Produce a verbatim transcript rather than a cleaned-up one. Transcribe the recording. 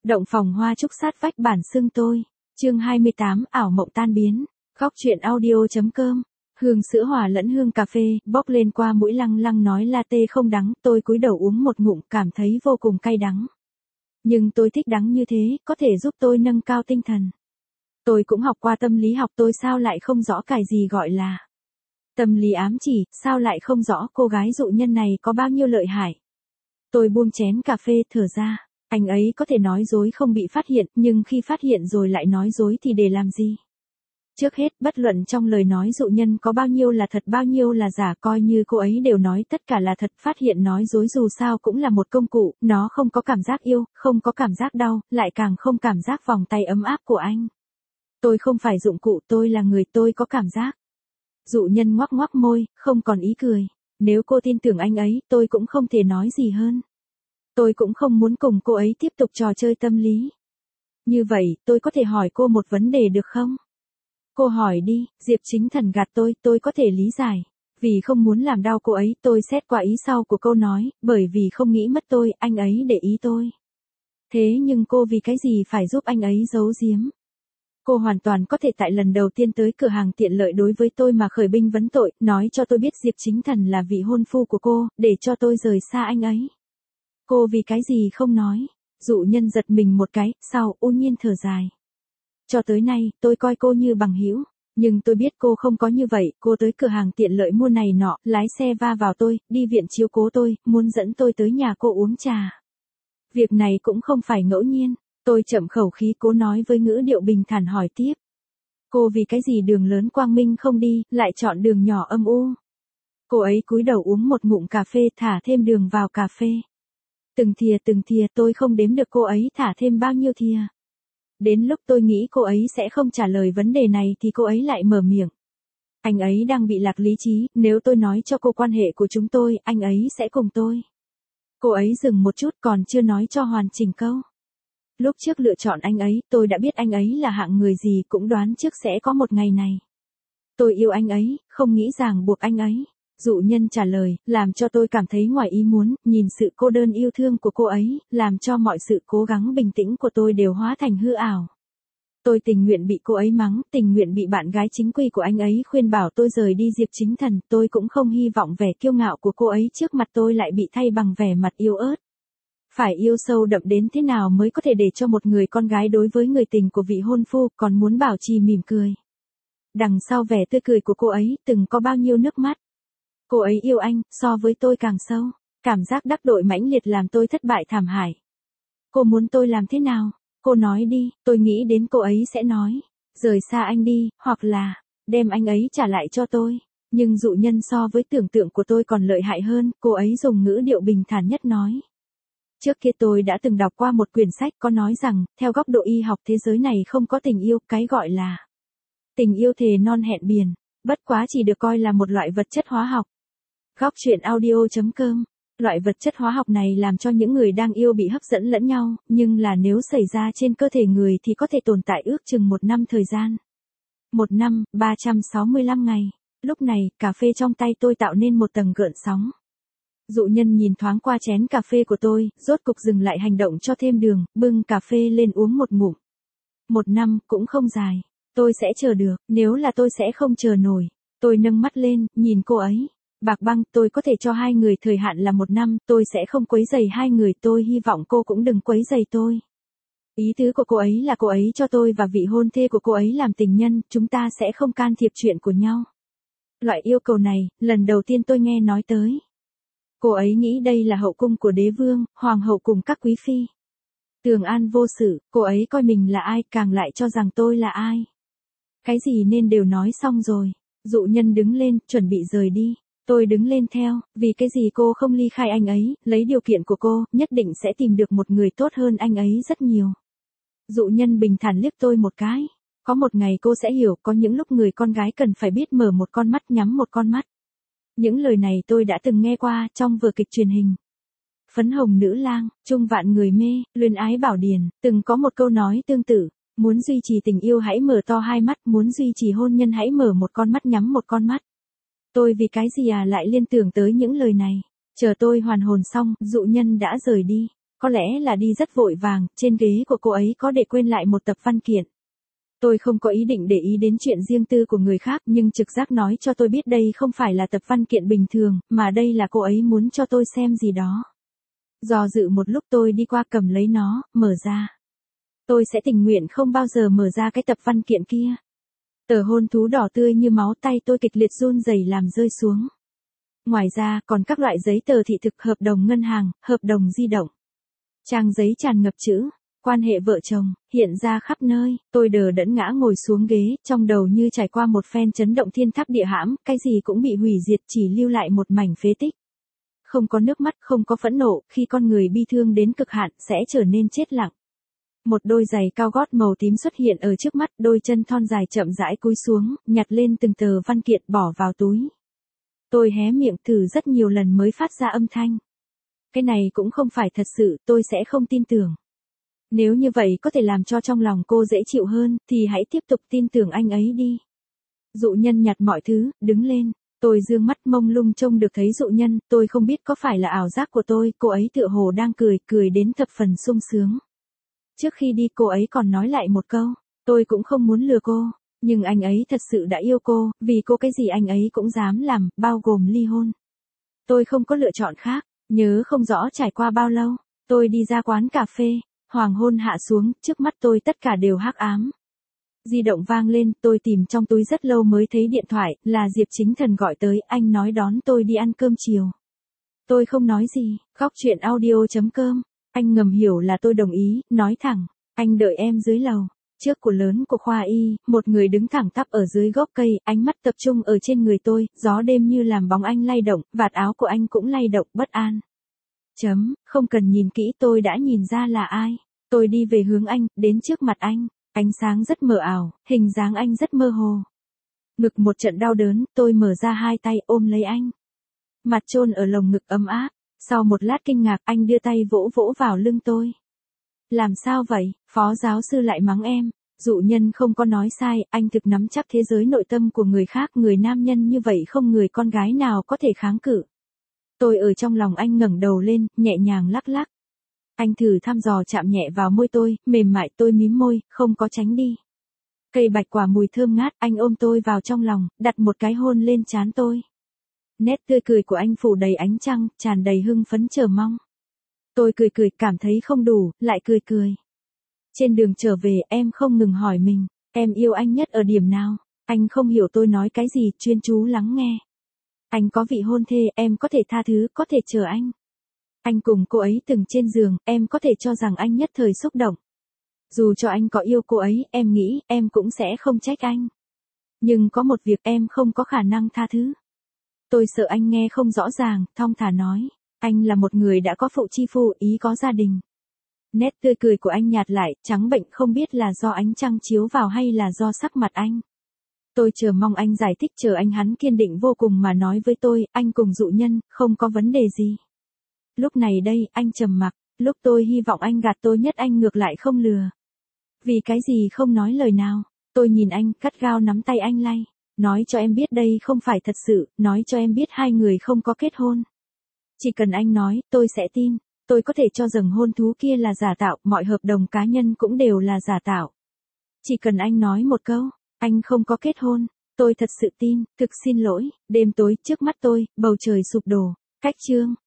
Động phòng hoa trúc sát vách bản xưng tôi. Chương hai mươi tám, ảo mộng tan biến. Góc truyện audio.com. Hương sữa hòa lẫn hương cà phê, bốc lên qua mũi lăng lăng nói latte không đắng, tôi cúi đầu uống một ngụm cảm thấy vô cùng cay đắng. Nhưng tôi thích đắng như thế, có thể giúp tôi nâng cao tinh thần. Tôi cũng học qua tâm lý học, tôi sao lại không rõ cái gì gọi là tâm lý ám chỉ, sao lại không rõ cô gái dụ nhân này có bao nhiêu lợi hại. Tôi buông chén cà phê thở ra, anh ấy có thể nói dối không bị phát hiện, nhưng khi phát hiện rồi lại nói dối thì để làm gì? Trước hết, bất luận trong lời nói dụ nhân có bao nhiêu là thật bao nhiêu là giả, coi như cô ấy đều nói tất cả là thật, phát hiện nói dối dù sao cũng là một công cụ, nó không có cảm giác yêu, không có cảm giác đau, lại càng không cảm giác vòng tay ấm áp của anh. Tôi không phải dụng cụ, tôi là người, tôi có cảm giác. Dụ nhân ngoắc ngoắc môi, không còn ý cười. Nếu cô tin tưởng anh ấy, tôi cũng không thể nói gì hơn. Tôi cũng không muốn cùng cô ấy tiếp tục trò chơi tâm lý. Như vậy, tôi có thể hỏi cô một vấn đề được không? Cô hỏi đi. Diệp Chính Thần gạt tôi, tôi có thể lý giải. Vì không muốn làm đau cô ấy, tôi xét qua ý sau của câu nói, bởi vì không nghĩ mất tôi, anh ấy để ý tôi. Thế nhưng cô vì cái gì phải giúp anh ấy giấu giếm? Cô hoàn toàn có thể tại lần đầu tiên tới cửa hàng tiện lợi đối với tôi mà khởi binh vấn tội, nói cho tôi biết Diệp Chính Thần là vị hôn phu của cô, để cho tôi rời xa anh ấy. Cô vì cái gì không nói? Dụ nhân giật mình một cái, sau, u nhiên thở dài. Cho tới nay, tôi coi cô như bằng hữu, nhưng tôi biết cô không có như vậy, cô tới cửa hàng tiện lợi mua này nọ, lái xe va vào tôi, đi viện chiếu cố tôi, muốn dẫn tôi tới nhà cô uống trà. Việc này cũng không phải ngẫu nhiên. Tôi chậm khẩu khí cố nói với ngữ điệu bình thản hỏi tiếp. Cô vì cái gì đường lớn quang minh không đi, lại chọn đường nhỏ âm u? Cô ấy cúi đầu uống một ngụm cà phê, thả thêm đường vào cà phê. Từng thìa từng thìa, tôi không đếm được cô ấy thả thêm bao nhiêu thìa. Đến lúc tôi nghĩ cô ấy sẽ không trả lời vấn đề này thì cô ấy lại mở miệng. Anh ấy đang bị lạc lý trí, nếu tôi nói cho cô quan hệ của chúng tôi, anh ấy sẽ cùng tôi. Cô ấy dừng một chút còn chưa nói cho hoàn chỉnh câu. Lúc trước lựa chọn anh ấy, tôi đã biết anh ấy là hạng người gì, cũng đoán trước sẽ có một ngày này. Tôi yêu anh ấy, không nghĩ ràng buộc anh ấy. Dụ nhân trả lời, làm cho tôi cảm thấy ngoài ý muốn, nhìn sự cô đơn yêu thương của cô ấy, làm cho mọi sự cố gắng bình tĩnh của tôi đều hóa thành hư ảo. Tôi tình nguyện bị cô ấy mắng, tình nguyện bị bạn gái chính quy của anh ấy khuyên bảo tôi rời đi Diệp Chính Thần, tôi cũng không hy vọng vẻ kiêu ngạo của cô ấy trước mặt tôi lại bị thay bằng vẻ mặt yếu ớt. Phải yêu sâu đậm đến thế nào mới có thể để cho một người con gái đối với người tình của vị hôn phu còn muốn bảo trì mỉm cười. Đằng sau vẻ tươi cười của cô ấy từng có bao nhiêu nước mắt. Cô ấy yêu anh, so với tôi càng sâu. Cảm giác đắc tội mãnh liệt làm tôi thất bại thảm hại. Cô muốn tôi làm thế nào? Cô nói đi, tôi nghĩ đến cô ấy sẽ nói. Rời xa anh đi, hoặc là, đem anh ấy trả lại cho tôi. Nhưng dụ nhân so với tưởng tượng của tôi còn lợi hại hơn, cô ấy dùng ngữ điệu bình thản nhất nói. Trước kia tôi đã từng đọc qua một quyển sách có nói rằng, theo góc độ y học thế giới này không có tình yêu, cái gọi là tình yêu thề non hẹn biển, bất quá chỉ được coi là một loại vật chất hóa học. Góc truyện audio.com. Loại vật chất hóa học này làm cho những người đang yêu bị hấp dẫn lẫn nhau, nhưng là nếu xảy ra trên cơ thể người thì có thể tồn tại ước chừng một năm thời gian. Một năm, ba trăm sáu mươi lăm ngày. Lúc này, cà phê trong tay tôi tạo nên một tầng gợn sóng. Dụ nhân nhìn thoáng qua chén cà phê của tôi, rốt cục dừng lại hành động cho thêm đường, bưng cà phê lên uống một ngụm. Một năm, cũng không dài. Tôi sẽ chờ được, nếu là tôi sẽ không chờ nổi. Tôi nâng mắt lên, nhìn cô ấy. Bạc Băng, tôi có thể cho hai người thời hạn là một năm, tôi sẽ không quấy rầy hai người, tôi hy vọng cô cũng đừng quấy rầy tôi. Ý tứ của cô ấy là cô ấy cho tôi và vị hôn thê của cô ấy làm tình nhân, chúng ta sẽ không can thiệp chuyện của nhau. Loại yêu cầu này, lần đầu tiên tôi nghe nói tới. Cô ấy nghĩ đây là hậu cung của đế vương, hoàng hậu cùng các quý phi. Tường an vô sự, cô ấy coi mình là ai, càng lại cho rằng tôi là ai. Cái gì nên đều nói xong rồi. Dụ nhân đứng lên, chuẩn bị rời đi. Tôi đứng lên theo, vì cái gì cô không ly khai anh ấy, lấy điều kiện của cô, nhất định sẽ tìm được một người tốt hơn anh ấy rất nhiều. Dụ nhân bình thản liếc tôi một cái. Có một ngày cô sẽ hiểu, có những lúc người con gái cần phải biết mở một con mắt nhắm một con mắt. Những lời này tôi đã từng nghe qua trong vở kịch truyền hình. Phấn hồng nữ lang, chung vạn người mê, luyến ái bảo điển, từng có một câu nói tương tự. Muốn duy trì tình yêu hãy mở to hai mắt, muốn duy trì hôn nhân hãy mở một con mắt nhắm một con mắt. Tôi vì cái gì à lại liên tưởng tới những lời này. Chờ tôi hoàn hồn xong, dụ nhân đã rời đi. Có lẽ là đi rất vội vàng, trên ghế của cô ấy có để quên lại một tập văn kiện. Tôi không có ý định để ý đến chuyện riêng tư của người khác, nhưng trực giác nói cho tôi biết đây không phải là tập văn kiện bình thường, mà đây là cô ấy muốn cho tôi xem gì đó. Do dự một lúc tôi đi qua cầm lấy nó, mở ra. Tôi sẽ tình nguyện không bao giờ mở ra cái tập văn kiện kia. Tờ hôn thú đỏ tươi như máu, tay tôi kịch liệt run rẩy làm rơi xuống. Ngoài ra, còn các loại giấy tờ thị thực, hợp đồng ngân hàng, hợp đồng di động. Trang giấy tràn ngập chữ, quan hệ vợ chồng, hiện ra khắp nơi. Tôi đờ đẫn ngã ngồi xuống ghế, trong đầu như trải qua một phen chấn động thiên tháp địa hãm, cái gì cũng bị hủy diệt, chỉ lưu lại một mảnh phế tích. Không có nước mắt, không có phẫn nộ, khi con người bi thương đến cực hạn, sẽ trở nên chết lặng. Một đôi giày cao gót màu tím xuất hiện ở trước mắt, đôi chân thon dài chậm rãi cúi xuống, nhặt lên từng tờ văn kiện bỏ vào túi. Tôi hé miệng thử rất nhiều lần mới phát ra âm thanh. Cái này cũng không phải thật sự, tôi sẽ không tin tưởng. Nếu như vậy có thể làm cho trong lòng cô dễ chịu hơn, thì hãy tiếp tục tin tưởng anh ấy đi. Dụ Nhân nhặt mọi thứ, đứng lên. Tôi dương mắt mông lung trông được thấy Dụ Nhân, tôi không biết có phải là ảo giác của tôi, cô ấy tựa hồ đang cười, cười đến thập phần sung sướng. Trước khi đi cô ấy còn nói lại một câu, tôi cũng không muốn lừa cô, nhưng anh ấy thật sự đã yêu cô, vì cô cái gì anh ấy cũng dám làm, bao gồm ly hôn. Tôi không có lựa chọn khác, nhớ không rõ trải qua bao lâu, tôi đi ra quán cà phê, hoàng hôn hạ xuống, trước mắt tôi tất cả đều hắc ám. Di động vang lên, tôi tìm trong túi rất lâu mới thấy điện thoại, là Diệp Chính Thần gọi tới, anh nói đón tôi đi ăn cơm chiều. Tôi không nói gì, góc chuyện audio chấm com. Anh ngầm hiểu là tôi đồng ý, nói thẳng, anh đợi em dưới lầu. Trước cửa lớn của khoa y, một người đứng thẳng tắp ở dưới gốc cây, ánh mắt tập trung ở trên người tôi, gió đêm như làm bóng anh lay động, vạt áo của anh cũng lay động, bất an. Chấm, không cần nhìn kỹ tôi đã nhìn ra là ai. Tôi đi về hướng anh, đến trước mặt anh, ánh sáng rất mờ ảo, hình dáng anh rất mơ hồ. Ngực một trận đau đớn, tôi mở ra hai tay ôm lấy anh. Mặt chôn ở lồng ngực ấm áp. Sau một lát kinh ngạc, anh đưa tay vỗ vỗ vào lưng tôi. Làm sao vậy, phó giáo sư lại mắng em. Dụ Nhân không có nói sai, anh thực nắm chắc thế giới nội tâm của người khác, người nam nhân như vậy không người con gái nào có thể kháng cự. Tôi ở trong lòng anh ngẩng đầu lên, nhẹ nhàng lắc lắc. Anh thử thăm dò chạm nhẹ vào môi tôi, mềm mại, tôi mím môi, không có tránh đi. Cây bạch quả mùi thơm ngát, anh ôm tôi vào trong lòng, đặt một cái hôn lên trán tôi. Nét tươi cười của anh phủ đầy ánh trăng, tràn đầy hưng phấn chờ mong. Tôi cười cười, cảm thấy không đủ, lại cười cười. Trên đường trở về, em không ngừng hỏi mình, em yêu anh nhất ở điểm nào? Anh không hiểu tôi nói cái gì, chuyên chú lắng nghe. Anh có vị hôn thê, em có thể tha thứ, có thể chờ anh. Anh cùng cô ấy từng trên giường, em có thể cho rằng anh nhất thời xúc động. Dù cho anh có yêu cô ấy, em nghĩ, em cũng sẽ không trách anh. Nhưng có một việc em không có khả năng tha thứ. Tôi sợ anh nghe không rõ ràng, thong thả nói. Anh là một người đã có phụ chi phu, ý có gia đình. Nét tươi cười của anh nhạt lại, trắng bệnh, không biết là do ánh trăng chiếu vào hay là do sắc mặt anh. Tôi chờ mong anh giải thích, chờ anh. Hắn kiên định vô cùng mà nói với tôi, anh cùng Dụ Nhân, không có vấn đề gì. Lúc này đây, anh trầm mặc, lúc tôi hy vọng anh gạt tôi nhất anh ngược lại không lừa. Vì cái gì không nói lời nào, tôi nhìn anh, gắt gao nắm tay anh lay. Nói cho em biết đây không phải thật sự, nói cho em biết hai người không có kết hôn. Chỉ cần anh nói, tôi sẽ tin. Tôi có thể cho rằng hôn thú kia là giả tạo, mọi hợp đồng cá nhân cũng đều là giả tạo. Chỉ cần anh nói một câu, anh không có kết hôn, tôi thật sự tin. Thực xin lỗi, đêm tối trước mắt tôi, bầu trời sụp đổ. Cách chương